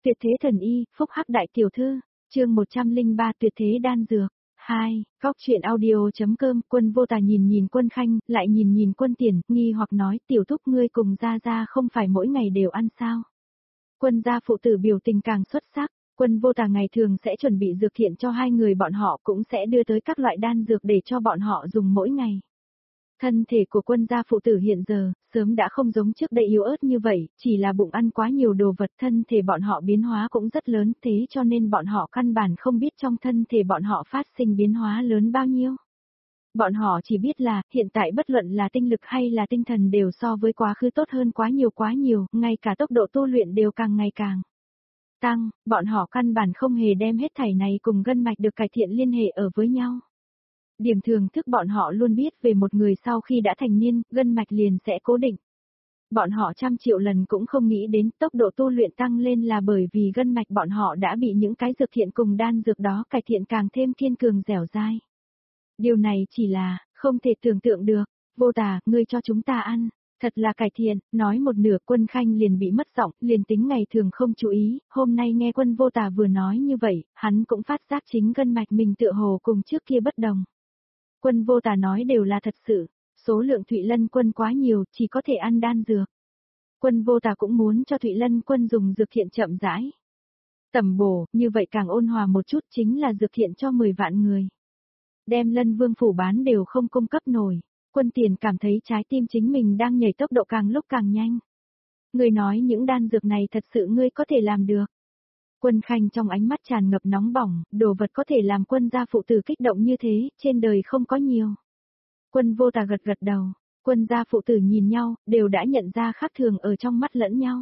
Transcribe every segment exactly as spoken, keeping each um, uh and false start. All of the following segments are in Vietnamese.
Tuyệt thế thần y, phúc hắc đại tiểu thư, chương một trăm lẻ ba tuyệt thế đan dược. hai, Góc truyện audio.com. Quân Vô Tà nhìn nhìn Quân Khanh, lại nhìn nhìn Quân Tiền, nghi hoặc nói, tiểu thúc ngươi cùng gia gia không phải mỗi ngày đều ăn sao? Quân gia phụ tử biểu tình càng xuất sắc, Quân Vô Tà ngày thường sẽ chuẩn bị dược thiện cho hai người bọn họ, cũng sẽ đưa tới các loại đan dược để cho bọn họ dùng mỗi ngày. Thân thể của Quân gia phụ tử hiện giờ, sớm đã không giống trước đây yếu ớt như vậy, chỉ là bụng ăn quá nhiều đồ vật, thân thể bọn họ biến hóa cũng rất lớn, thế cho nên bọn họ căn bản không biết trong thân thể bọn họ phát sinh biến hóa lớn bao nhiêu. Bọn họ chỉ biết là, hiện tại bất luận là tinh lực hay là tinh thần đều so với quá khứ tốt hơn quá nhiều quá nhiều, ngay cả tốc độ tu luyện đều càng ngày càng tăng, bọn họ căn bản không hề đem hết thảy này cùng gân mạch được cải thiện liên hệ ở với nhau. Điểm thường thức bọn họ luôn biết về một người sau khi đã thành niên, gân mạch liền sẽ cố định. Bọn họ trăm triệu lần cũng không nghĩ đến tốc độ tu luyện tăng lên là bởi vì gân mạch bọn họ đã bị những cái dược thiện cùng đan dược đó cải thiện càng thêm kiên cường dẻo dai. Điều này chỉ là, không thể tưởng tượng được. Vô Tà, ngươi cho chúng ta ăn, thật là cải thiện, nói một nửa Quân Khanh liền bị mất giọng, liền tính ngày thường không chú ý, hôm nay nghe Quân Vô Tà vừa nói như vậy, hắn cũng phát giác chính gân mạch mình tựa hồ cùng trước kia bất đồng. Quân Vô Tà nói đều là thật sự, số lượng Thụy Lân Quân quá nhiều, chỉ có thể ăn đan dược. Quân Vô Tà cũng muốn cho Thụy Lân Quân dùng dược thiện chậm rãi tẩm bổ, như vậy càng ôn hòa một chút, chính là dược thiện cho mười vạn người. Đem Lân Vương phủ bán đều không cung cấp nổi, Quân Tiền cảm thấy trái tim chính mình đang nhảy tốc độ càng lúc càng nhanh. Người nói những đan dược này thật sự ngươi có thể làm được. Quân Khanh trong ánh mắt tràn ngập nóng bỏng, đồ vật có thể làm Quân gia phụ tử kích động như thế, trên đời không có nhiều. Quân Vô Tà gật gật đầu, Quân gia phụ tử nhìn nhau, đều đã nhận ra khác thường ở trong mắt lẫn nhau.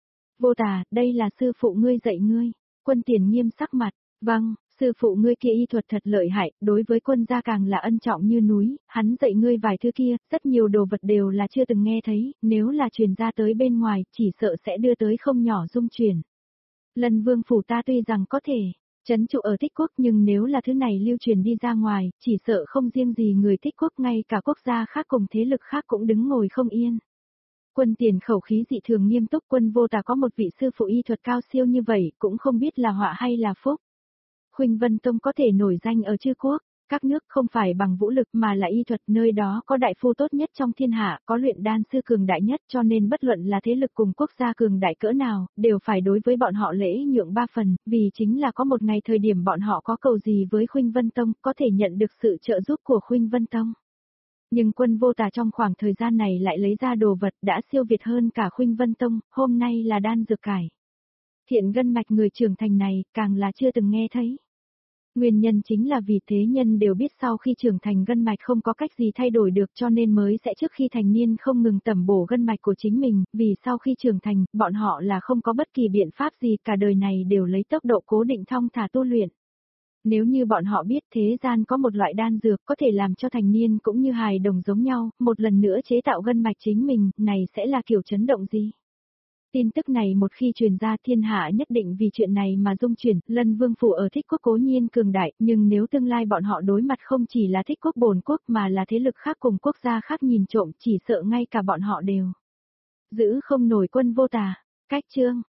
Vô Tà, đây là sư phụ ngươi dạy ngươi. Quân Tiền nghiêm sắc mặt, vâng, sư phụ ngươi kia y thuật thật lợi hại, đối với Quân gia càng là ân trọng như núi, hắn dạy ngươi vài thứ kia, rất nhiều đồ vật đều là chưa từng nghe thấy, nếu là truyền ra tới bên ngoài, chỉ sợ sẽ đưa tới không nhỏ dung chuyển. Lân Vương phủ ta tuy rằng có thể trấn trụ ở Tích Quốc, nhưng nếu là thứ này lưu truyền đi ra ngoài, chỉ sợ không riêng gì người Tích Quốc, ngay cả quốc gia khác cùng thế lực khác cũng đứng ngồi không yên. Quân Tiền khẩu khí dị thường nghiêm túc. Quân Vô Tà có một vị sư phụ y thuật cao siêu như vậy, cũng không biết là họa hay là phúc. Khuynh Vân Tông có thể nổi danh ở chư quốc, các nước không phải bằng vũ lực mà là y thuật, nơi đó có đại phu tốt nhất trong thiên hạ, có luyện đan sư cường đại nhất, cho nên bất luận là thế lực cùng quốc gia cường đại cỡ nào, đều phải đối với bọn họ lễ nhượng ba phần, vì chính là có một ngày thời điểm bọn họ có cầu gì với Khuynh Vân Tông, có thể nhận được sự trợ giúp của Khuynh Vân Tông. Nhưng Quân Vô Tà trong khoảng thời gian này lại lấy ra đồ vật đã siêu việt hơn cả Khuynh Vân Tông, hôm nay là đan dược cải thiện gân mạch người trưởng thành này, càng là chưa từng nghe thấy. Nguyên nhân chính là vì thế nhân đều biết sau khi trưởng thành gân mạch không có cách gì thay đổi được, cho nên mới sẽ trước khi thành niên không ngừng tẩm bổ gân mạch của chính mình, vì sau khi trưởng thành, bọn họ là không có bất kỳ biện pháp gì, cả đời này đều lấy tốc độ cố định thong thả tu luyện. Nếu như bọn họ biết thế gian có một loại đan dược có thể làm cho thành niên cũng như hài đồng giống nhau, một lần nữa chế tạo gân mạch chính mình, này sẽ là kiểu chấn động gì? Tin tức này một khi truyền ra, thiên hạ nhất định vì chuyện này mà rung chuyển. Lân Vương phủ ở Thích Quốc cố nhiên cường đại, nhưng nếu tương lai bọn họ đối mặt không chỉ là Thích Quốc bổn quốc mà là thế lực khác cùng quốc gia khác nhìn trộm, chỉ sợ ngay cả bọn họ đều giữ không nổi Quân Vô Tà. Cách chương